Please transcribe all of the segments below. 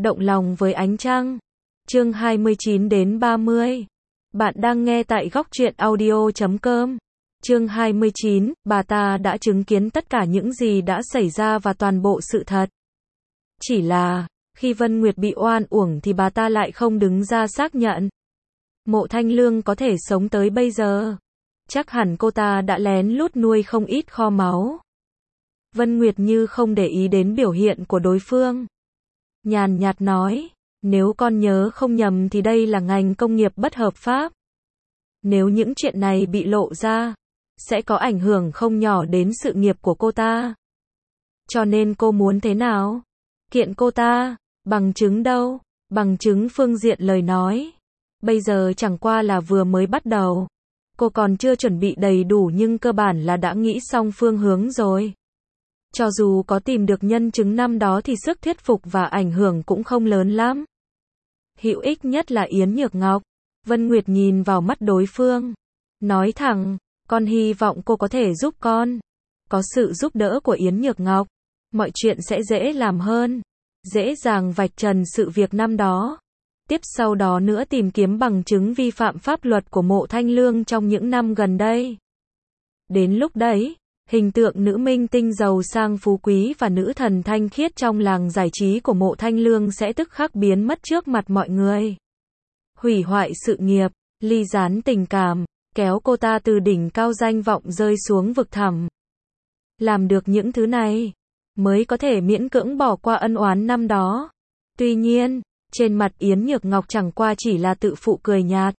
động lòng với ánh trăng. Chương 29 đến 30. Bạn đang nghe tại góc truyện audio.com. Chương 29, bà ta đã chứng kiến tất cả những gì đã xảy ra và toàn bộ sự thật. Chỉ là, khi Vân Nguyệt bị oan uổng thì bà ta lại không đứng ra xác nhận. Mộ Thanh Lương có thể sống tới bây giờ. Chắc hẳn cô ta đã lén lút nuôi không ít kho máu. Vân Nguyệt như không để ý đến biểu hiện của đối phương. Nhàn nhạt nói, nếu con nhớ không nhầm thì đây là ngành công nghiệp bất hợp pháp. Nếu những chuyện này bị lộ ra, sẽ có ảnh hưởng không nhỏ đến sự nghiệp của cô ta. Cho nên cô muốn thế nào? Kiện cô ta, bằng chứng đâu? Bằng chứng phương diện lời nói. Bây giờ chẳng qua là vừa mới bắt đầu. Cô còn chưa chuẩn bị đầy đủ nhưng cơ bản là đã nghĩ xong phương hướng rồi. Cho dù có tìm được nhân chứng năm đó thì sức thuyết phục và ảnh hưởng cũng không lớn lắm. Hữu ích nhất là Yến Nhược Ngọc. Vân Nguyệt nhìn vào mắt đối phương. Nói thẳng, con hy vọng cô có thể giúp con. Có sự giúp đỡ của Yến Nhược Ngọc, mọi chuyện sẽ dễ làm hơn. Dễ dàng vạch trần sự việc năm đó. Tiếp sau đó nữa tìm kiếm bằng chứng vi phạm pháp luật của Mộ Thanh Lương trong những năm gần đây. Đến lúc đấy, hình tượng nữ minh tinh giàu sang phú quý và nữ thần thanh khiết trong làng giải trí của Mộ Thanh Lương sẽ tức khắc biến mất trước mặt mọi người. Hủy hoại sự nghiệp, ly gián tình cảm, kéo cô ta từ đỉnh cao danh vọng rơi xuống vực thẳm. Làm được những thứ này, mới có thể miễn cưỡng bỏ qua ân oán năm đó. Tuy nhiên, trên mặt Yến Nhược Ngọc chẳng qua chỉ là tự phụ cười nhạt.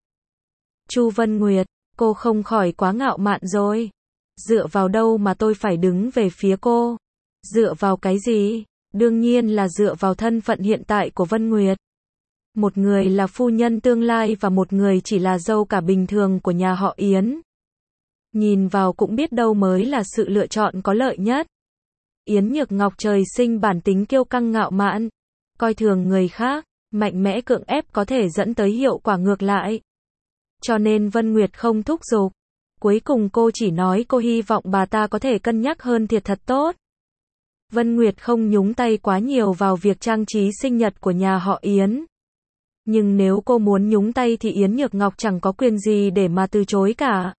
Chu Vân Nguyệt, cô không khỏi quá ngạo mạn rồi. Dựa vào đâu mà tôi phải đứng về phía cô? Dựa vào cái gì? Đương nhiên là dựa vào thân phận hiện tại của Vân Nguyệt. Một người là phu nhân tương lai và một người chỉ là dâu cả bình thường của nhà họ Yến. Nhìn vào cũng biết đâu mới là sự lựa chọn có lợi nhất. Yến Nhược Ngọc trời sinh bản tính kiêu căng ngạo mạn, coi thường người khác, mạnh mẽ cưỡng ép có thể dẫn tới hiệu quả ngược lại. Cho nên Vân Nguyệt không thúc giục. Cuối cùng cô chỉ nói cô hy vọng bà ta có thể cân nhắc hơn thiệt thật tốt. Vân Nguyệt không nhúng tay quá nhiều vào việc trang trí sinh nhật của nhà họ Yến. Nhưng nếu cô muốn nhúng tay thì Yến Nhược Ngọc chẳng có quyền gì để mà từ chối cả.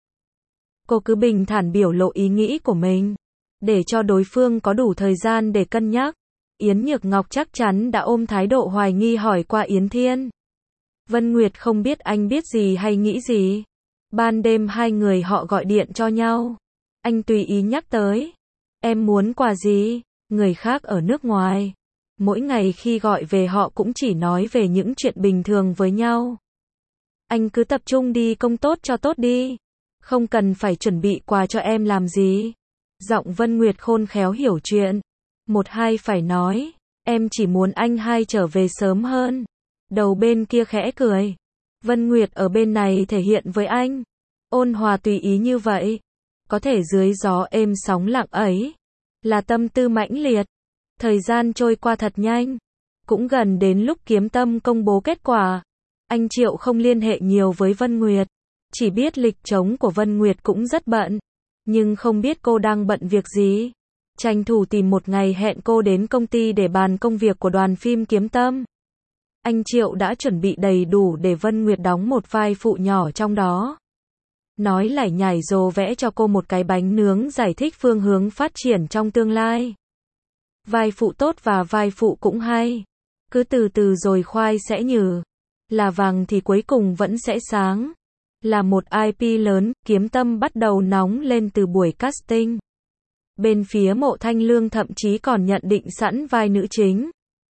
Cô cứ bình thản biểu lộ ý nghĩ của mình, để cho đối phương có đủ thời gian để cân nhắc. Yến Nhược Ngọc chắc chắn đã ôm thái độ hoài nghi hỏi qua Yến Thiên. Vân Nguyệt không biết anh biết gì hay nghĩ gì. Ban đêm hai người họ gọi điện cho nhau. Anh tùy ý nhắc tới. Em muốn quà gì? Người khác ở nước ngoài. Mỗi ngày khi gọi về họ cũng chỉ nói về những chuyện bình thường với nhau. Anh cứ tập trung đi công tốt cho tốt đi. Không cần phải chuẩn bị quà cho em làm gì. Giọng Vân Nguyệt khôn khéo hiểu chuyện. Một hai phải nói. Em chỉ muốn anh hai trở về sớm hơn. Đầu bên kia khẽ cười. Vân Nguyệt ở bên này thể hiện với anh. Ôn hòa tùy ý như vậy. Có thể dưới gió êm sóng lặng ấy. Là tâm tư mãnh liệt. Thời gian trôi qua thật nhanh. Cũng gần đến lúc Kiếm Tâm công bố kết quả. Anh Triệu không liên hệ nhiều với Vân Nguyệt. Chỉ biết lịch trống của Vân Nguyệt cũng rất bận. Nhưng không biết cô đang bận việc gì. Tranh thủ tìm một ngày hẹn cô đến công ty để bàn công việc của đoàn phim Kiếm Tâm. Anh Triệu đã chuẩn bị đầy đủ để Vân Nguyệt đóng một vai phụ nhỏ trong đó. Nói lải nhải rồ vẽ cho cô một cái bánh nướng giải thích phương hướng phát triển trong tương lai. Vai phụ tốt và vai phụ cũng hay. Cứ từ từ rồi khoai sẽ nhừ. Là vàng thì cuối cùng vẫn sẽ sáng. Là một IP lớn, Kiếm Tâm bắt đầu nóng lên từ buổi casting. Bên phía Mộ Thanh Lương thậm chí còn nhận định sẵn vai nữ chính.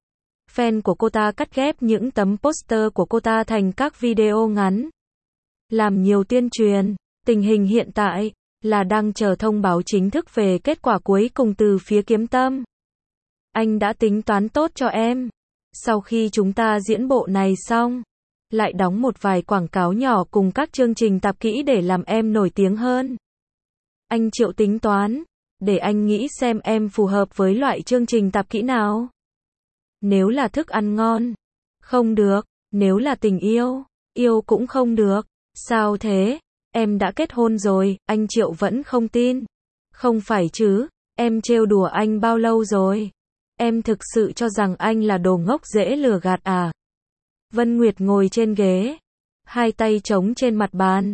Fan của cô ta cắt ghép những tấm poster của cô ta thành các video ngắn. Làm nhiều tuyên truyền. Tình hình hiện tại là đang chờ thông báo chính thức về kết quả cuối cùng từ phía Kiếm Tâm. Anh đã tính toán tốt cho em. Sau khi chúng ta diễn bộ này xong, lại đóng một vài quảng cáo nhỏ cùng các chương trình tạp kỹ để làm em nổi tiếng hơn. Anh Triệu tính toán, để anh nghĩ xem em phù hợp với loại chương trình tạp kỹ nào. Nếu là thức ăn ngon, không được. Nếu là tình yêu, yêu cũng không được. Sao thế? Em đã kết hôn rồi, anh Triệu vẫn không tin. Không phải chứ, em trêu đùa anh bao lâu rồi? Em thực sự cho rằng anh là đồ ngốc dễ lừa gạt à? Vân Nguyệt ngồi trên ghế, hai tay chống trên mặt bàn.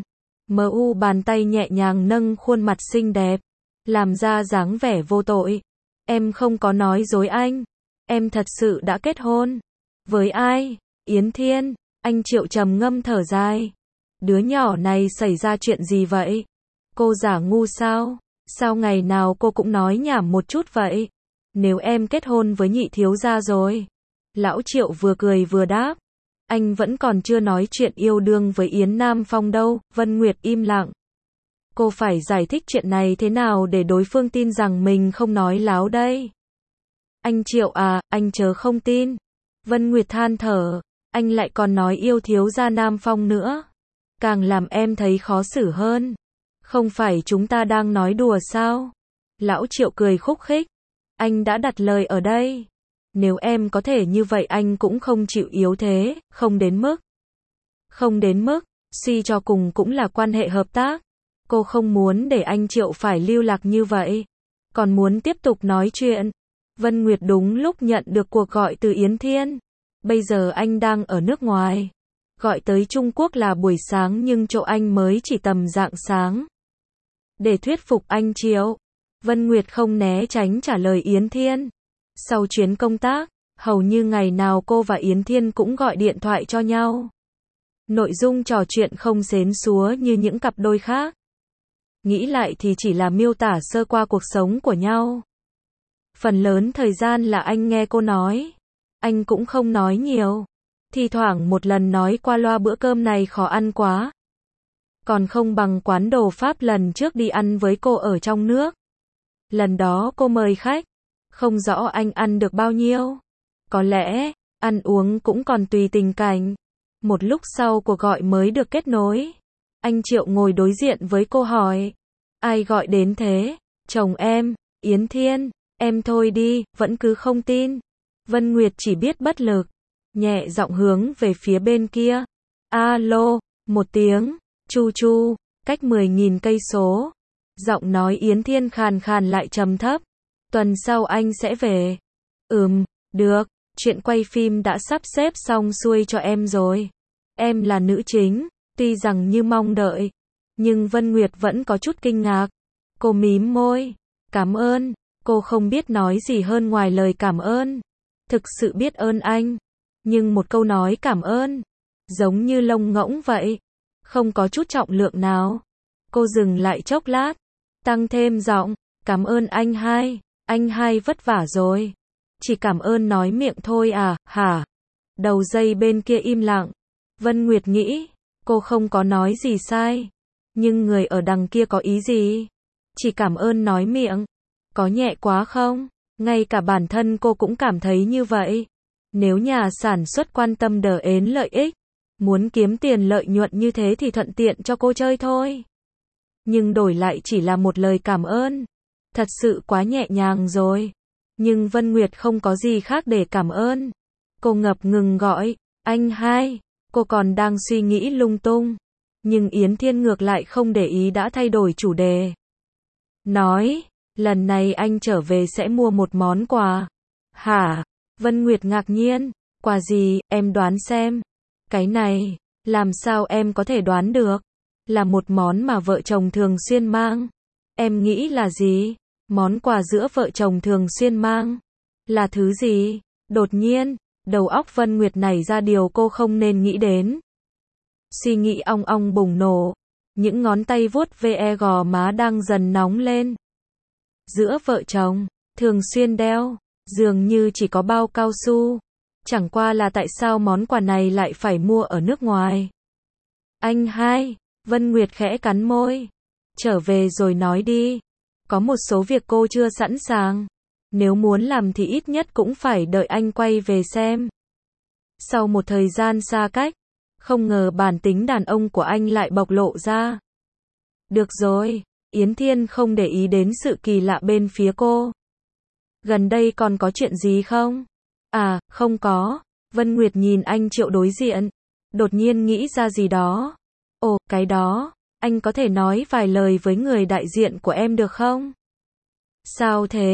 Bàn tay nhẹ nhàng nâng khuôn mặt xinh đẹp, làm ra dáng vẻ vô tội. Em không có nói dối anh. Em thật sự đã kết hôn. Với ai? Yến Thiên. Anh Triệu trầm ngâm thở dài. Đứa nhỏ này xảy ra chuyện gì vậy? Cô giả ngu sao? Sao ngày nào cô cũng nói nhảm một chút vậy? Nếu em kết hôn với nhị thiếu gia rồi. Lão Triệu vừa cười vừa đáp. Anh vẫn còn chưa nói chuyện yêu đương với Yến Nam Phong đâu. Vân Nguyệt im lặng. Cô phải giải thích chuyện này thế nào để đối phương tin rằng mình không nói láo đây? Anh Triệu à, anh chớ không tin. Vân Nguyệt than thở. Anh lại còn nói yêu thiếu gia Nam Phong nữa. Càng làm em thấy khó xử hơn. Không phải chúng ta đang nói đùa sao? Lão Triệu cười khúc khích. Anh đã đặt lời ở đây. Nếu em có thể như vậy anh cũng không chịu yếu thế, không đến mức. Không đến mức, suy cho cùng cũng là quan hệ hợp tác. Cô không muốn để anh Triệu phải lưu lạc như vậy. Còn muốn tiếp tục nói chuyện. Vân Nguyệt đúng lúc nhận được cuộc gọi từ Yến Thiên. Bây giờ anh đang ở nước ngoài. Gọi tới Trung Quốc là buổi sáng nhưng chỗ anh mới chỉ tầm rạng sáng. Để thuyết phục anh Triệu, Vân Nguyệt không né tránh trả lời Yến Thiên. Sau chuyến công tác, hầu như ngày nào cô và Yến Thiên cũng gọi điện thoại cho nhau. Nội dung trò chuyện không xến xúa như những cặp đôi khác. Nghĩ lại thì chỉ là miêu tả sơ qua cuộc sống của nhau. Phần lớn thời gian là anh nghe cô nói. Anh cũng không nói nhiều. Thì thoảng một lần nói qua loa bữa cơm này khó ăn quá. Còn không bằng quán đồ Pháp lần trước đi ăn với cô ở trong nước. Lần đó cô mời khách. Không rõ anh ăn được bao nhiêu. Có lẽ, ăn uống cũng còn tùy tình cảnh. Một lúc sau cuộc gọi mới được kết nối. Anh Triệu ngồi đối diện với cô hỏi. Ai gọi đến thế? Chồng em, Yến Thiên. Em thôi đi, vẫn cứ không tin. Vân Nguyệt chỉ biết bất lực. Nhẹ giọng hướng về phía bên kia. Alo, một tiếng. Chu chu, cách 10.000 cây số. Giọng nói Yến Thiên khàn khàn lại trầm thấp. Tuần sau anh sẽ về. Được, chuyện quay phim đã sắp xếp xong xuôi cho em rồi. Em là nữ chính, tuy rằng như mong đợi. Nhưng Vân Nguyệt vẫn có chút kinh ngạc. Cô mím môi. Cảm ơn. Cô không biết nói gì hơn ngoài lời cảm ơn. Thực sự biết ơn anh. Nhưng một câu nói cảm ơn, giống như lông ngỗng vậy. Không có chút trọng lượng nào. Cô dừng lại chốc lát. Tăng thêm giọng. Cảm ơn anh hai. Anh hai vất vả rồi. Chỉ cảm ơn nói miệng thôi à, hả? Đầu dây bên kia im lặng. Vân Nguyệt nghĩ, cô không có nói gì sai. Nhưng người ở đằng kia có ý gì? Chỉ cảm ơn nói miệng. Có nhẹ quá không? Ngay cả bản thân cô cũng cảm thấy như vậy. Nếu nhà sản xuất quan tâm đến lợi ích, muốn kiếm tiền lợi nhuận như thế thì thuận tiện cho cô chơi thôi. Nhưng đổi lại chỉ là một lời cảm ơn. Thật sự quá nhẹ nhàng rồi. Nhưng Vân Nguyệt không có gì khác để cảm ơn. Cô ngập ngừng gọi, anh hai. Cô còn đang suy nghĩ lung tung. Nhưng Yến Thiên ngược lại không để ý đã thay đổi chủ đề. Nói, lần này anh trở về sẽ mua một món quà. Hả? Vân Nguyệt ngạc nhiên. Quà gì, em đoán xem. Cái này, làm sao em có thể đoán được? Là một món mà vợ chồng thường xuyên mang. Em nghĩ là gì? Món quà giữa vợ chồng thường xuyên mang. Là thứ gì? Đột nhiên, đầu óc Vân Nguyệt nảy ra điều cô không nên nghĩ đến. Suy nghĩ ong ong bùng nổ. Những ngón tay vuốt ve gò má đang dần nóng lên. Giữa vợ chồng, thường xuyên đeo, dường như chỉ có bao cao su. Chẳng qua là tại sao món quà này lại phải mua ở nước ngoài? Anh hai, Vân Nguyệt khẽ cắn môi. Trở về rồi nói đi. Có một số việc cô chưa sẵn sàng. Nếu muốn làm thì ít nhất cũng phải đợi anh quay về xem. Sau một thời gian xa cách, không ngờ bản tính đàn ông của anh lại bộc lộ ra. Được rồi, Yến Thiên không để ý đến sự kỳ lạ bên phía cô. Gần đây còn có chuyện gì không? À, không có. Vân Nguyệt nhìn anh Triệu đối diện. Đột nhiên nghĩ ra gì đó. Ồ, cái đó. Anh có thể nói vài lời với người đại diện của em được không? Sao thế?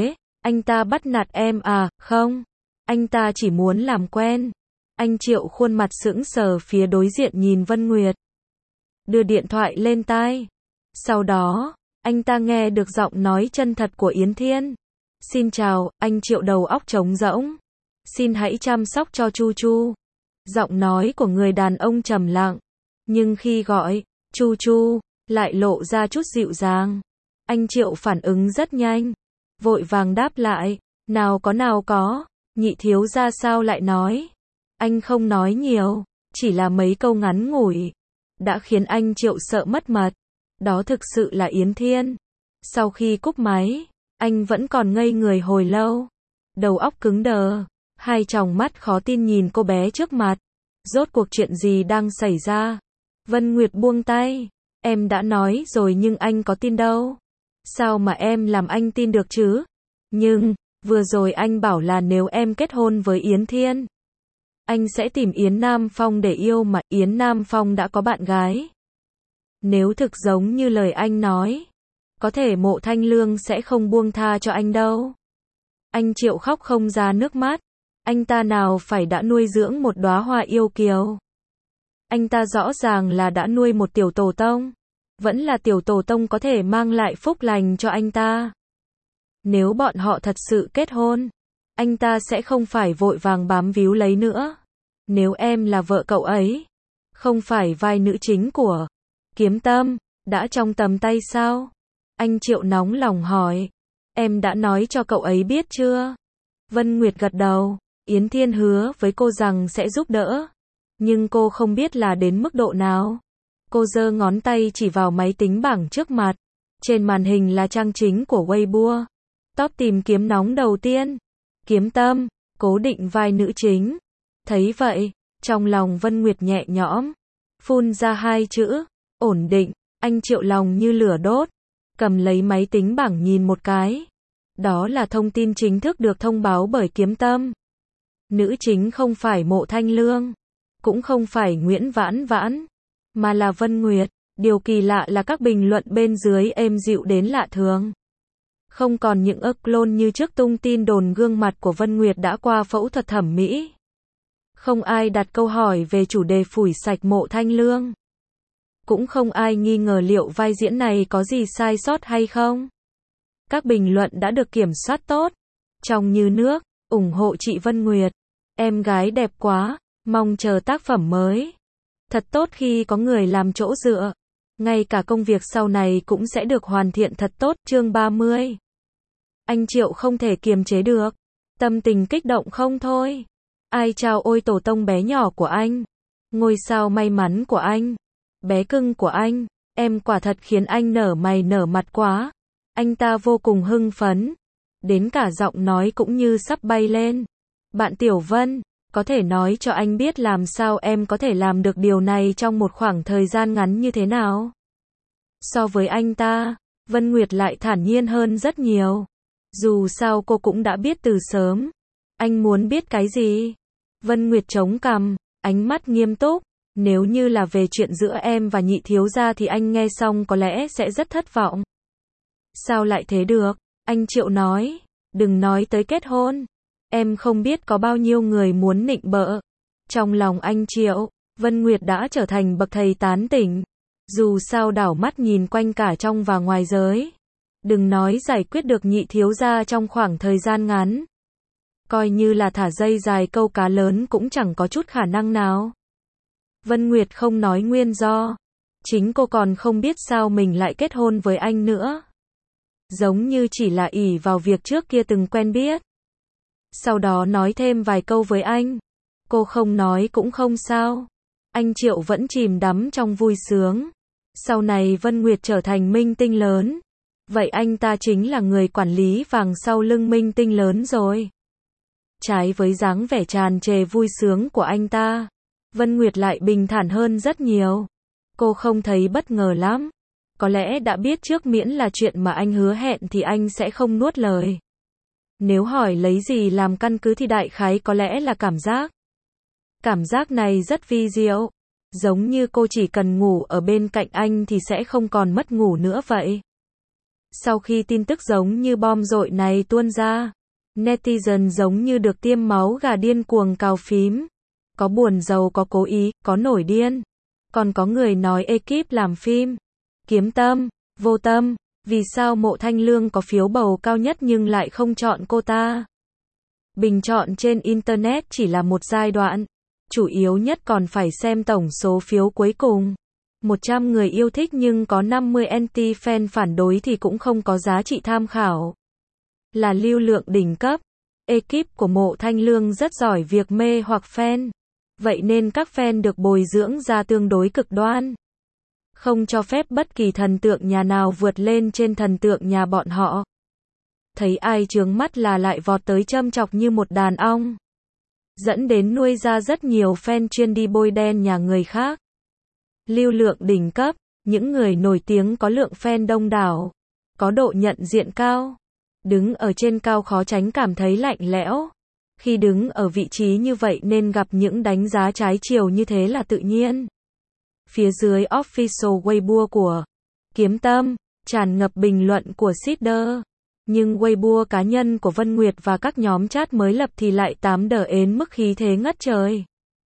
Anh ta bắt nạt em à? Không. Anh ta chỉ muốn làm quen. Anh Triệu khuôn mặt sững sờ phía đối diện nhìn Vân Nguyệt. Đưa điện thoại lên tai. Sau đó, anh ta nghe được giọng nói chân thật của Yến Thiên. Xin chào, anh Triệu đầu óc trống rỗng. Xin hãy chăm sóc cho Chu Chu. Giọng nói của người đàn ông trầm lặng. Nhưng khi gọi, Chu Chu, lại lộ ra chút dịu dàng. Anh Triệu phản ứng rất nhanh. Vội vàng đáp lại. Nào có. Nhị thiếu gia sao lại nói. Anh không nói nhiều. Chỉ là mấy câu ngắn ngủi. Đã khiến anh Triệu sợ mất mật. Đó thực sự là Yến Thiên. Sau khi cúp máy, anh vẫn còn ngây người hồi lâu. Đầu óc cứng đờ. Hai tròng mắt khó tin nhìn cô bé trước mặt. Rốt cuộc chuyện gì đang xảy ra? Vân Nguyệt buông tay. Em đã nói rồi nhưng anh có tin đâu. Sao mà em làm anh tin được chứ? Nhưng, vừa rồi anh bảo là nếu em kết hôn với Yến Thiên, anh sẽ tìm Yến Nam Phong để yêu mà Yến Nam Phong đã có bạn gái. Nếu thực giống như lời anh nói, có thể Mộ Thanh Lương sẽ không buông tha cho anh đâu. Anh Triệu khóc không ra nước mắt. Anh ta nào phải đã nuôi dưỡng một đóa hoa yêu kiều. Anh ta rõ ràng là đã nuôi một tiểu tổ tông. Vẫn là tiểu tổ tông có thể mang lại phúc lành cho anh ta. Nếu bọn họ thật sự kết hôn, anh ta sẽ không phải vội vàng bám víu lấy nữa. Nếu em là vợ cậu ấy, không phải vai nữ chính của Kiếm Tâm, đã trong tầm tay sao? Anh Triệu nóng lòng hỏi. Em đã nói cho cậu ấy biết chưa? Vân Nguyệt gật đầu. Yến Thiên hứa với cô rằng sẽ giúp đỡ. Nhưng cô không biết là đến mức độ nào. Cô giơ ngón tay chỉ vào máy tính bảng trước mặt. Trên màn hình là trang chính của Weibo. Top tìm kiếm nóng đầu tiên. Kiếm Tâm, cố định vai nữ chính. Thấy vậy, trong lòng Vân Nguyệt nhẹ nhõm. Phun ra hai chữ. Ổn định. Anh Triệu lòng như lửa đốt. Cầm lấy máy tính bảng nhìn một cái. Đó là thông tin chính thức được thông báo bởi Kiếm Tâm. Nữ chính không phải Mộ Thanh Lương. Cũng không phải Nguyễn Vãn Vãn. Mà là Vân Nguyệt. Điều kỳ lạ là các bình luận bên dưới êm dịu đến lạ thường. Không còn những clone như trước tung tin đồn gương mặt của Vân Nguyệt đã qua phẫu thuật thẩm mỹ. Không ai đặt câu hỏi về chủ đề phủi sạch Mộ Thanh Lương. Cũng không ai nghi ngờ liệu vai diễn này có gì sai sót hay không. Các bình luận đã được kiểm soát tốt. Trong như nước, ủng hộ chị Vân Nguyệt. Em gái đẹp quá, mong chờ tác phẩm mới. Thật tốt khi có người làm chỗ dựa. Ngay cả công việc sau này cũng sẽ được hoàn thiện thật tốt. Chương 30. Anh Triệu không thể kiềm chế được. Tâm tình kích động không thôi. Ai chào ôi tổ tông bé nhỏ của anh. Ngôi sao may mắn của anh. Bé cưng của anh. Em quả thật khiến anh nở mày nở mặt quá. Anh ta vô cùng hưng phấn. Đến cả giọng nói cũng như sắp bay lên. Bạn Tiểu Vân, có thể nói cho anh biết làm sao em có thể làm được điều này trong một khoảng thời gian ngắn như thế nào? So với anh ta, Vân Nguyệt lại thản nhiên hơn rất nhiều. Dù sao cô cũng đã biết từ sớm. Anh muốn biết cái gì? Vân Nguyệt chống cằm, ánh mắt nghiêm túc. Nếu như là về chuyện giữa em và nhị thiếu gia thì anh nghe xong có lẽ sẽ rất thất vọng. Sao lại thế được? Anh Triệu nói. Đừng nói tới kết hôn. Em không biết có bao nhiêu người muốn nịnh bợ. Trong lòng anh Triệu, Vân Nguyệt đã trở thành bậc thầy tán tỉnh. Dù sao đảo mắt nhìn quanh cả trong và ngoài giới. Đừng nói giải quyết được nhị thiếu gia trong khoảng thời gian ngắn. Coi như là thả dây dài câu cá lớn cũng chẳng có chút khả năng nào. Vân Nguyệt không nói nguyên do. Chính cô còn không biết sao mình lại kết hôn với anh nữa. Giống như chỉ là ỷ vào việc trước kia từng quen biết. Sau đó nói thêm vài câu với anh. Cô không nói cũng không sao. Anh Triệu vẫn chìm đắm trong vui sướng. Sau này Vân Nguyệt trở thành minh tinh lớn. Vậy anh ta chính là người quản lý vàng sau lưng minh tinh lớn rồi. Trái với dáng vẻ tràn trề vui sướng của anh ta, Vân Nguyệt lại bình thản hơn rất nhiều. Cô không thấy bất ngờ lắm. Có lẽ đã biết trước miễn là chuyện mà anh hứa hẹn thì anh sẽ không nuốt lời. Nếu hỏi lấy gì làm căn cứ thì đại khái có lẽ là cảm giác. Cảm giác này rất vi diệu. Giống như cô chỉ cần ngủ ở bên cạnh anh thì sẽ không còn mất ngủ nữa vậy. Sau khi tin tức giống như bom dội này tuôn ra, netizen giống như được tiêm máu gà điên cuồng cào phím. Có buồn giàu, có cố ý, có nổi điên. Còn có người nói ekip làm phim kiếm tâm, vô tâm, vì sao Mộ Thanh Lương có phiếu bầu cao nhất nhưng lại không chọn cô ta. Bình chọn trên Internet chỉ là một giai đoạn, chủ yếu nhất còn phải xem tổng số phiếu cuối cùng. 100 người yêu thích nhưng có 50 anti-fan phản đối thì cũng không có giá trị tham khảo. Là lưu lượng đỉnh cấp, ekip của Mộ Thanh Lương rất giỏi việc mê hoặc fan. Vậy nên các fan được bồi dưỡng ra tương đối cực đoan. Không cho phép bất kỳ thần tượng nhà nào vượt lên trên thần tượng nhà bọn họ. Thấy ai chướng mắt là lại vọt tới châm chọc như một đàn ong. Dẫn đến nuôi ra rất nhiều fan chuyên đi bôi đen nhà người khác. Lưu lượng đỉnh cấp, những người nổi tiếng có lượng fan đông đảo, có độ nhận diện cao. Đứng ở trên cao khó tránh cảm thấy lạnh lẽo. Khi đứng ở vị trí như vậy nên gặp những đánh giá trái chiều như thế là tự nhiên. Phía dưới official Weibo của Kiếm Tâm, tràn ngập bình luận của seeder. Nhưng Weibo cá nhân của Vân Nguyệt và các nhóm chat mới lập thì lại tám đờ ến mức khí thế ngất trời.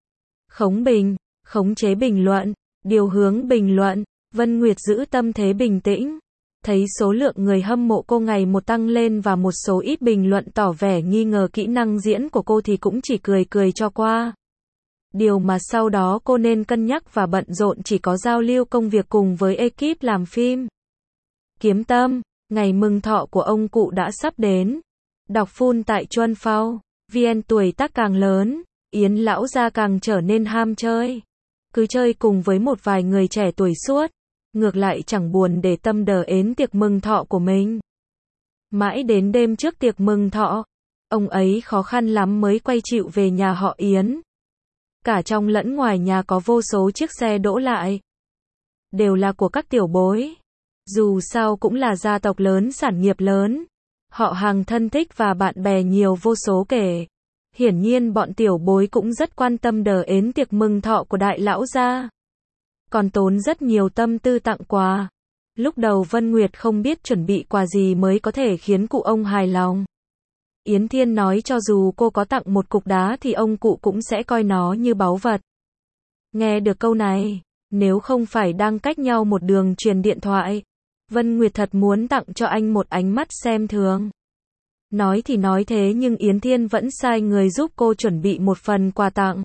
Khống chế bình luận, điều hướng bình luận, Vân Nguyệt giữ tâm thế bình tĩnh. Thấy số lượng người hâm mộ cô ngày một tăng lên và một số ít bình luận tỏ vẻ nghi ngờ kỹ năng diễn của cô thì cũng chỉ cười cho qua. Điều mà sau đó cô nên cân nhắc và bận rộn chỉ có giao lưu công việc cùng với ekip làm phim. Kiếm Tâm, ngày mừng thọ của ông cụ đã sắp đến. Đọc full tại Chuân Phao, VN tuổi tác càng lớn, Yến lão gia càng trở nên ham chơi. Cứ chơi cùng với một vài người trẻ tuổi suốt. Ngược lại chẳng buồn để tâm đờ ến tiệc mừng thọ của mình. Mãi đến đêm trước tiệc mừng thọ, ông ấy khó khăn lắm mới quay chịu về nhà họ Yến. Cả trong lẫn ngoài nhà có vô số chiếc xe đỗ lại. Đều là của các tiểu bối. Dù sao cũng là gia tộc lớn, sản nghiệp lớn. Họ hàng thân thích và bạn bè nhiều vô số kể. Hiển nhiên bọn tiểu bối cũng rất quan tâm đờ ến tiệc mừng thọ của đại lão gia. Còn tốn rất nhiều tâm tư tặng quà. Lúc đầu Vân Nguyệt không biết chuẩn bị quà gì mới có thể khiến cụ ông hài lòng. Yến Thiên nói cho dù cô có tặng một cục đá thì ông cụ cũng sẽ coi nó như báu vật. Nghe được câu này, nếu không phải đang cách nhau một đường truyền điện thoại, Vân Nguyệt thật muốn tặng cho anh một ánh mắt xem thường. Nói thì nói thế nhưng Yến Thiên vẫn sai người giúp cô chuẩn bị một phần quà tặng.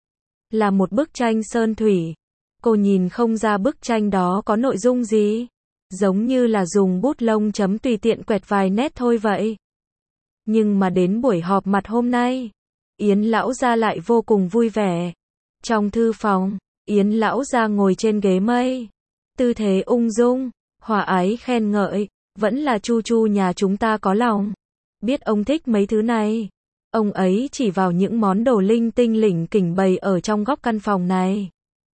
Là một bức tranh sơn thủy. Cô nhìn không ra bức tranh đó có nội dung gì. Giống như là dùng bút lông chấm tùy tiện quẹt vài nét thôi vậy. Nhưng mà đến buổi họp mặt hôm nay, Yến lão gia lại vô cùng vui vẻ. Trong thư phòng, Yến lão gia ngồi trên ghế mây. Tư thế ung dung, hòa ái khen ngợi, vẫn là Chu Chu nhà chúng ta có lòng. Biết ông thích mấy thứ này. Ông ấy chỉ vào những món đồ linh tinh lỉnh kỉnh bày ở trong góc căn phòng này.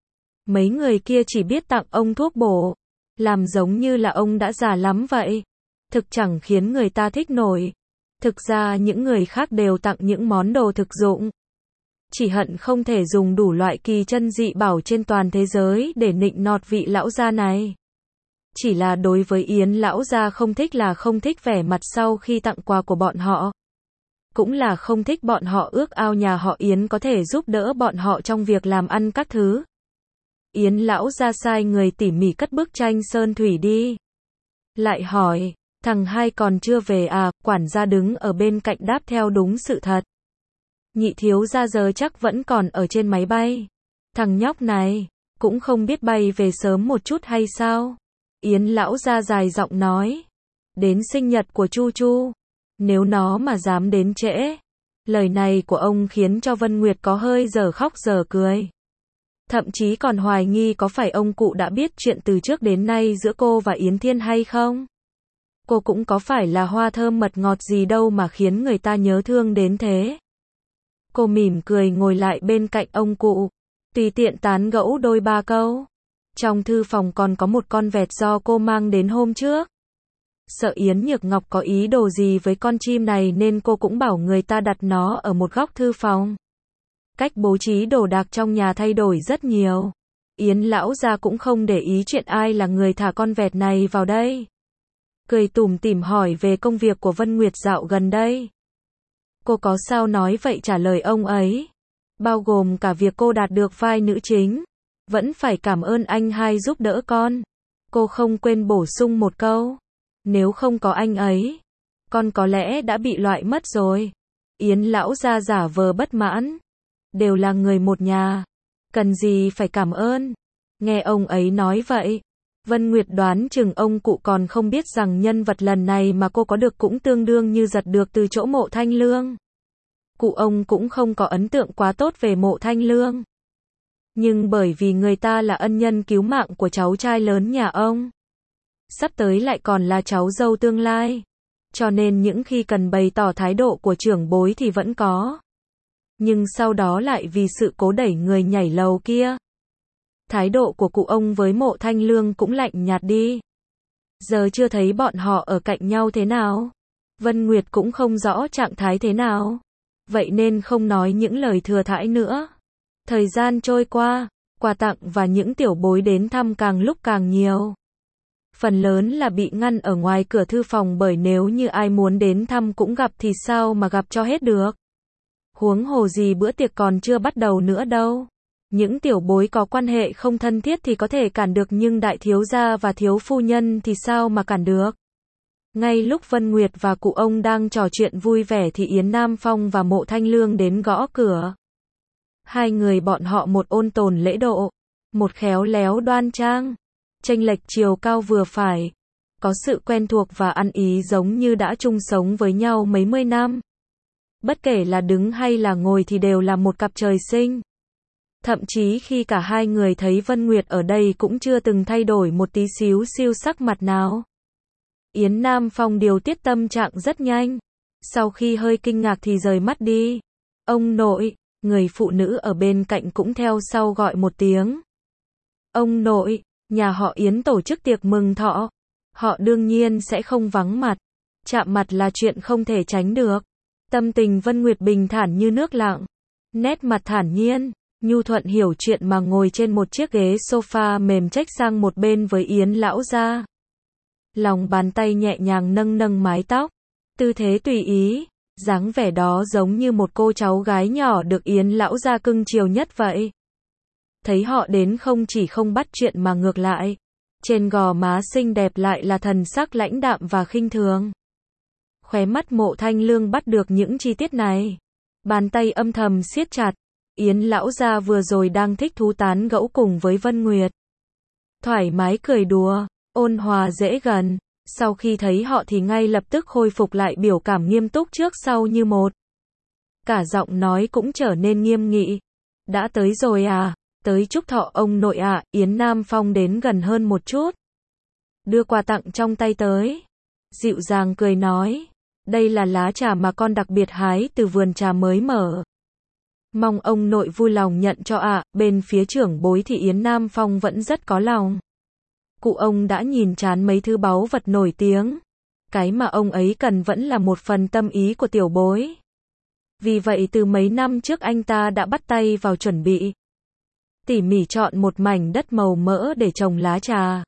Mấy người kia chỉ biết tặng ông thuốc bổ, làm giống như là ông đã già lắm vậy. Thực chẳng khiến người ta thích nổi. Thực ra những người khác đều tặng những món đồ thực dụng. Chỉ hận không thể dùng đủ loại kỳ chân dị bảo trên toàn thế giới để nịnh nọt vị lão gia này. Chỉ là đối với Yến lão gia không thích là không thích vẻ mặt sau khi tặng quà của bọn họ. Cũng là không thích bọn họ ước ao nhà họ Yến có thể giúp đỡ bọn họ trong việc làm ăn các thứ. Yến lão gia sai người tỉ mỉ cất bức tranh sơn thủy đi. Lại hỏi, thằng hai còn chưa về à? Quản gia đứng ở bên cạnh đáp theo đúng sự thật. Nhị thiếu gia giờ chắc vẫn còn ở trên máy bay. Thằng nhóc này, cũng không biết bay về sớm một chút hay sao? Yến lão gia dài giọng nói. Đến sinh nhật của Chu Chu. Nếu nó mà dám đến trễ. Lời này của ông khiến cho Vân Nguyệt có hơi giờ khóc giờ cười. Thậm chí còn hoài nghi có phải ông cụ đã biết chuyện từ trước đến nay giữa cô và Yến Thiên hay không? Cô cũng có phải là hoa thơm mật ngọt gì đâu mà khiến người ta nhớ thương đến thế. Cô mỉm cười ngồi lại bên cạnh ông cụ, tùy tiện tán gẫu đôi ba câu. Trong thư phòng còn có một con vẹt do cô mang đến hôm trước. Sợ Yến Nhược Ngọc có ý đồ gì với con chim này nên cô cũng bảo người ta đặt nó ở một góc thư phòng. Cách bố trí đồ đạc trong nhà thay đổi rất nhiều. Yến lão gia cũng không để ý chuyện ai là người thả con vẹt này vào đây. cười tủm tỉm hỏi về công việc của Vân Nguyệt dạo gần đây. Cô có sao nói vậy trả lời ông ấy. Bao gồm cả việc cô đạt được vai nữ chính. Vẫn phải cảm ơn anh hai giúp đỡ con. Cô không quên bổ sung một câu. Nếu không có anh ấy, con có lẽ đã bị loại mất rồi. Yến lão gia giả vờ bất mãn. Đều là người một nhà. Cần gì phải cảm ơn. Nghe ông ấy nói vậy, Vân Nguyệt đoán chừng ông cụ còn không biết rằng nhân vật lần này mà cô có được cũng tương đương như giật được từ chỗ Mộ Thanh Lương. Cụ ông cũng không có ấn tượng quá tốt về Mộ Thanh Lương. Nhưng bởi vì người ta là ân nhân cứu mạng của cháu trai lớn nhà ông, sắp tới lại còn là cháu dâu tương lai, cho nên những khi cần bày tỏ thái độ của trưởng bối thì vẫn có. Nhưng sau đó lại vì sự cố đẩy người nhảy lầu kia, thái độ của cụ ông với Mộ Thanh Lương cũng lạnh nhạt đi. Giờ chưa thấy bọn họ ở cạnh nhau thế nào. Vân Nguyệt cũng không rõ trạng thái thế nào. Vậy nên không nói những lời thừa thãi nữa. Thời gian trôi qua, quà tặng và những tiểu bối đến thăm càng lúc càng nhiều. Phần lớn là bị ngăn ở ngoài cửa thư phòng bởi nếu như ai muốn đến thăm cũng gặp thì sao mà gặp cho hết được. Huống hồ gì bữa tiệc còn chưa bắt đầu nữa đâu. Những tiểu bối có quan hệ không thân thiết thì có thể cản được nhưng đại thiếu gia và thiếu phu nhân thì sao mà cản được. Ngay lúc Vân Nguyệt và cụ ông đang trò chuyện vui vẻ thì Yến Nam Phong và Mộ Thanh Lương đến gõ cửa. Hai người bọn họ một ôn tồn lễ độ, một khéo léo đoan trang, chênh lệch chiều cao vừa phải, có sự quen thuộc và ăn ý giống như đã chung sống với nhau mấy mươi năm. Bất kể là đứng hay là ngồi thì đều là một cặp trời sinh. Thậm chí khi cả hai người thấy Vân Nguyệt ở đây cũng chưa từng thay đổi một tí xíu xiu sắc mặt nào. Yến Nam Phong điều tiết tâm trạng rất nhanh. Sau khi hơi kinh ngạc thì rời mắt đi. Ông nội, người phụ nữ ở bên cạnh cũng theo sau gọi một tiếng. Ông nội, nhà họ Yến tổ chức tiệc mừng thọ. Họ đương nhiên sẽ không vắng mặt. Chạm mặt là chuyện không thể tránh được. Tâm tình Vân Nguyệt bình thản như nước lặng. Nét mặt thản nhiên, nhu thuận hiểu chuyện mà ngồi trên một chiếc ghế sofa mềm chếch sang một bên với Yến lão gia. Lòng bàn tay nhẹ nhàng nâng nâng mái tóc, tư thế tùy ý, dáng vẻ đó giống như một cô cháu gái nhỏ được Yến lão gia cưng chiều nhất vậy. Thấy họ đến không chỉ không bắt chuyện mà ngược lại, trên gò má xinh đẹp lại là thần sắc lãnh đạm và khinh thường. Khóe mắt Mộ Thanh Lương bắt được những chi tiết này, bàn tay âm thầm siết chặt. Yến lão gia vừa rồi đang thích thú tán gẫu cùng với Vân Nguyệt, thoải mái cười đùa, ôn hòa dễ gần. Sau khi thấy họ thì ngay lập tức khôi phục lại biểu cảm nghiêm túc trước sau như một. Cả giọng nói cũng trở nên nghiêm nghị. Đã tới rồi à? Tới chúc thọ ông nội à? Yến Nam Phong đến gần hơn một chút, đưa quà tặng trong tay tới, dịu dàng cười nói. Đây là lá trà mà con đặc biệt hái từ vườn trà mới mở. Mong ông nội vui lòng nhận cho ạ. Bên phía trưởng bối thì Yến Nam Phong vẫn rất có lòng. Cụ ông đã nhìn chán mấy thứ báu vật nổi tiếng. Cái mà ông ấy cần vẫn là một phần tâm ý của tiểu bối. Vì vậy từ mấy năm trước anh ta đã bắt tay vào chuẩn bị. Tỉ mỉ chọn một mảnh đất màu mỡ để trồng lá trà.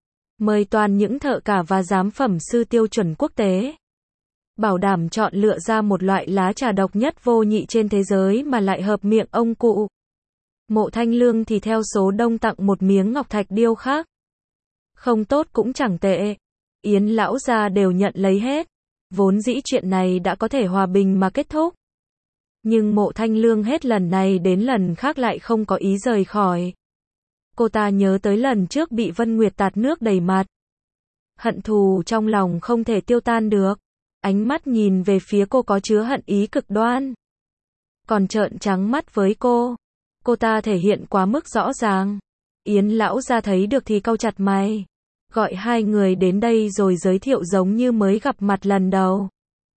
Mời toàn những thợ cả và giám phẩm sư tiêu chuẩn quốc tế. Bảo đảm chọn lựa ra một loại lá trà độc nhất vô nhị trên thế giới mà lại hợp miệng ông cụ. Mộ Thanh Lương thì theo số đông tặng một miếng ngọc thạch điêu khác. Không tốt cũng chẳng tệ. Yến lão gia đều nhận lấy hết. Vốn dĩ chuyện này đã có thể hòa bình mà kết thúc. Nhưng Mộ Thanh Lương hết lần này đến lần khác lại không có ý rời khỏi. Cô ta nhớ tới lần trước bị Vân Nguyệt tạt nước đầy mặt. Hận thù trong lòng không thể tiêu tan được. Ánh mắt nhìn về phía cô có chứa hận ý cực đoan. Còn trợn trắng mắt với cô. Cô ta thể hiện quá mức rõ ràng. Yến lão gia thấy được thì cau chặt mày. Gọi hai người đến đây rồi giới thiệu giống như mới gặp mặt lần đầu.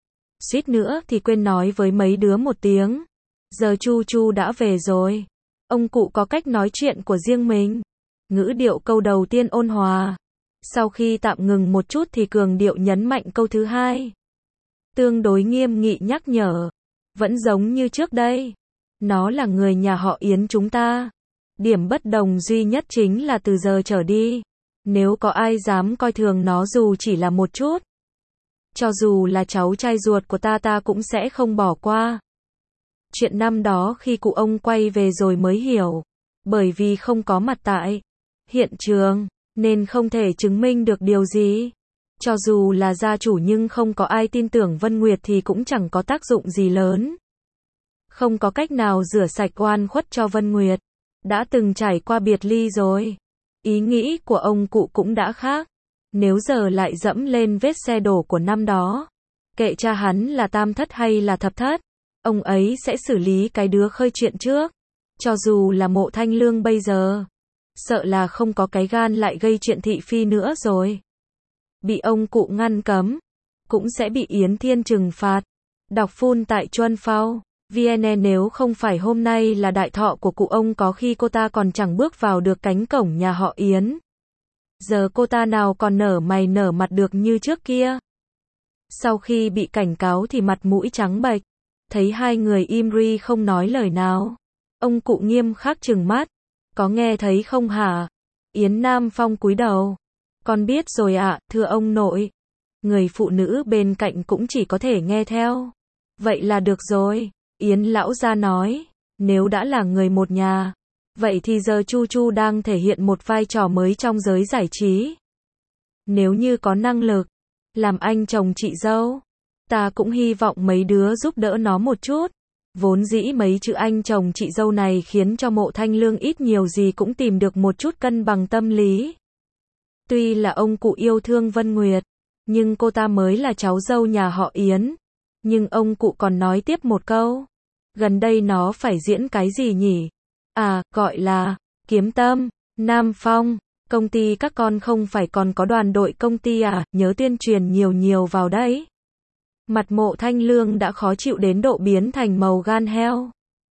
Suýt nữa thì quên nói với mấy đứa một tiếng. Giờ Chu Chu đã về rồi. Ông cụ có cách nói chuyện của riêng mình. Ngữ điệu câu đầu tiên ôn hòa. Sau khi tạm ngừng một chút thì cường điệu nhấn mạnh câu thứ hai. Tương đối nghiêm nghị nhắc nhở. Vẫn giống như trước đây. Nó là người nhà họ Yến chúng ta. Điểm bất đồng duy nhất chính là từ giờ trở đi, Nếu có ai dám coi thường nó dù chỉ là một chút, cho dù là cháu trai ruột của ta cũng sẽ không bỏ qua. Chuyện năm đó khi cụ ông quay về rồi mới hiểu, bởi vì không có mặt tại hiện trường, nên không thể chứng minh được điều gì. Cho dù là gia chủ nhưng không có ai tin tưởng Vân Nguyệt thì cũng chẳng có tác dụng gì lớn. Không có cách nào rửa sạch oan khuất cho Vân Nguyệt. Đã từng trải qua biệt ly rồi. Ý nghĩ của ông cụ cũng đã khác. Nếu giờ lại dẫm lên vết xe đổ của năm đó, kệ cha hắn là tam thất hay là thập thất, ông ấy sẽ xử lý cái đứa khơi chuyện trước. Cho dù là Mộ Thanh Lương bây giờ, sợ là không có cái gan lại gây chuyện thị phi nữa rồi. Bị ông cụ ngăn cấm, cũng sẽ bị Yến Thiên trừng phạt. Đọc full tại Chuân Phao, VN. Nếu không phải hôm nay là đại thọ của cụ ông có khi cô ta còn chẳng bước vào được cánh cổng nhà họ Yến. Giờ cô ta nào còn nở mày nở mặt được như trước kia. Sau khi bị cảnh cáo thì mặt mũi trắng bệch, thấy hai người im ri không nói lời nào. Ông cụ nghiêm khắc trừng mắt, có nghe thấy không hả? Yến Nam Phong cúi đầu. Con biết rồi ạ, thưa ông nội. Người phụ nữ bên cạnh cũng chỉ có thể nghe theo. Vậy là được rồi, Yến lão gia nói, nếu đã là người một nhà, vậy thì giờ Chu Chu đang thể hiện một vai trò mới trong giới giải trí. Nếu như có năng lực, làm anh chồng chị dâu, ta cũng hy vọng mấy đứa giúp đỡ nó một chút. Vốn dĩ mấy chữ anh chồng chị dâu này khiến cho Mộ Thanh Lương ít nhiều gì cũng tìm được một chút cân bằng tâm lý. Tuy là ông cụ yêu thương Vân Nguyệt, nhưng cô ta mới là cháu dâu nhà họ Yến. Nhưng ông cụ còn nói tiếp một câu. Gần đây nó phải diễn cái gì nhỉ? À, gọi là Kiếm Tâm, Nam Phong. Công ty các con không phải còn có đoàn đội công ty à? Nhớ tuyên truyền nhiều nhiều vào đấy. Mặt Mộ Thanh Lương đã khó chịu đến độ biến thành màu gan heo.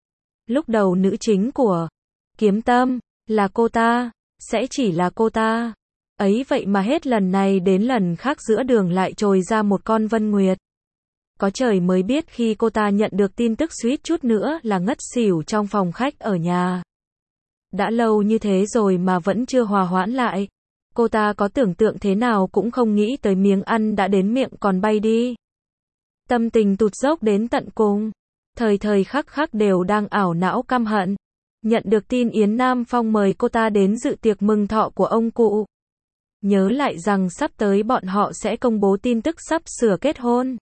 Lúc đầu nữ chính của Kiếm Tâm là cô ta, sẽ chỉ là cô ta. Ấy vậy mà hết lần này đến lần khác giữa đường lại trồi ra một con Vân Nguyệt. Có trời mới biết khi cô ta nhận được tin tức suýt chút nữa là ngất xỉu trong phòng khách ở nhà. Đã lâu như thế rồi mà vẫn chưa hòa hoãn lại. Cô ta có tưởng tượng thế nào cũng không nghĩ tới miếng ăn đã đến miệng còn bay đi. Tâm tình tụt dốc đến tận cùng. Thời thời khắc khắc đều đang ảo não căm hận. Nhận được tin Yến Nam Phong mời cô ta đến dự tiệc mừng thọ của ông cụ. Nhớ lại rằng sắp tới bọn họ sẽ công bố tin tức sắp sửa kết hôn.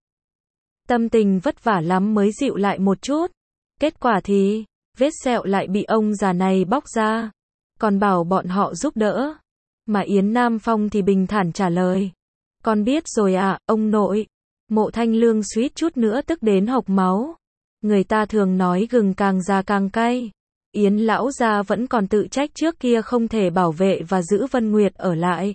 Tâm tình vất vả lắm mới dịu lại một chút. Kết quả thì, vết sẹo lại bị ông già này bóc ra. Còn bảo bọn họ giúp đỡ. Mà Yến Nam Phong thì bình thản trả lời. Con biết rồi ạ, ông nội. Mộ Thanh Lương suýt chút nữa tức đến hộc máu. Người ta thường nói gừng càng già càng cay. Yến lão gia vẫn còn tự trách trước kia không thể bảo vệ và giữ Vân Nguyệt ở lại.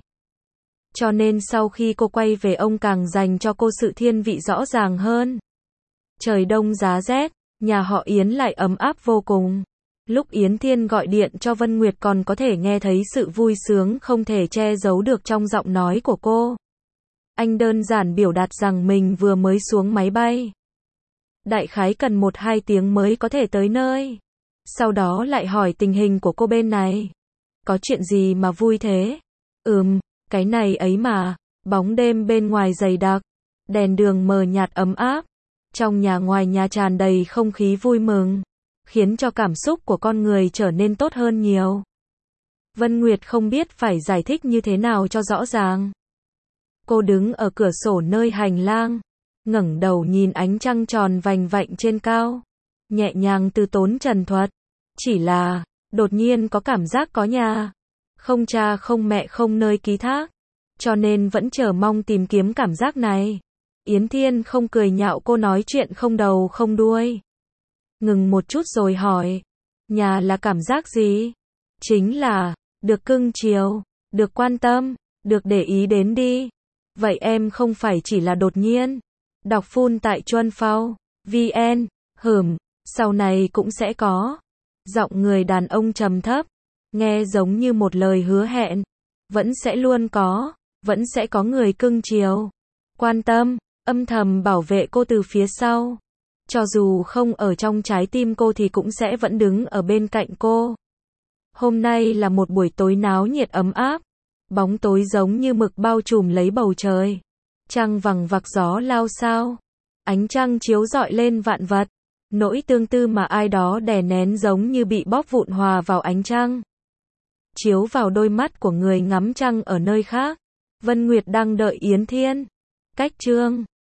Cho nên sau khi cô quay về ông càng dành cho cô sự thiên vị rõ ràng hơn. Trời đông giá rét, nhà họ Yến lại ấm áp vô cùng. Lúc Yến Thiên gọi điện cho Vân Nguyệt còn có thể nghe thấy sự vui sướng không thể che giấu được trong giọng nói của cô. Anh đơn giản biểu đạt rằng mình vừa mới xuống máy bay. Đại khái cần 1-2 tiếng mới có thể tới nơi. Sau đó lại hỏi tình hình của cô bên này. Có chuyện gì mà vui thế? Cái này ấy mà. Bóng đêm bên ngoài dày đặc. Đèn đường mờ nhạt ấm áp. Trong nhà ngoài nhà tràn đầy không khí vui mừng. Khiến cho cảm xúc của con người trở nên tốt hơn nhiều. Vân Nguyệt không biết phải giải thích như thế nào cho rõ ràng. Cô đứng ở cửa sổ nơi hành lang. Ngẩng đầu nhìn ánh trăng tròn vành vạnh trên cao. Nhẹ nhàng từ tốn trần thuật. Chỉ là, đột nhiên có cảm giác có nhà. Không cha không mẹ không nơi ký thác. Cho nên vẫn chờ mong tìm kiếm cảm giác này. Yến Thiên không cười nhạo cô nói chuyện không đầu không đuôi. Ngừng một chút rồi hỏi. Nhà là cảm giác gì? Chính là, được cưng chiều, được quan tâm, được để ý đến đi. Vậy em không phải chỉ là đột nhiên. Đọc full tại Chuân Phao, VN, sau này cũng sẽ có. Giọng người đàn ông trầm thấp, nghe giống như một lời hứa hẹn. Vẫn sẽ luôn có, vẫn sẽ có người cưng chiều, quan tâm, âm thầm bảo vệ cô từ phía sau. Cho dù không ở trong trái tim cô thì cũng sẽ vẫn đứng ở bên cạnh cô. Hôm nay là một buổi tối náo nhiệt ấm áp. Bóng tối giống như mực bao trùm lấy bầu trời. Trăng vằng vặc gió lao sao. Ánh trăng chiếu rọi lên vạn vật. Nỗi tương tư mà ai đó đè nén giống như bị bóp vụn hòa vào ánh trăng. Chiếu vào đôi mắt của người ngắm trăng ở nơi khác. Vân Nguyệt đang đợi Yến Thiên. Cách chương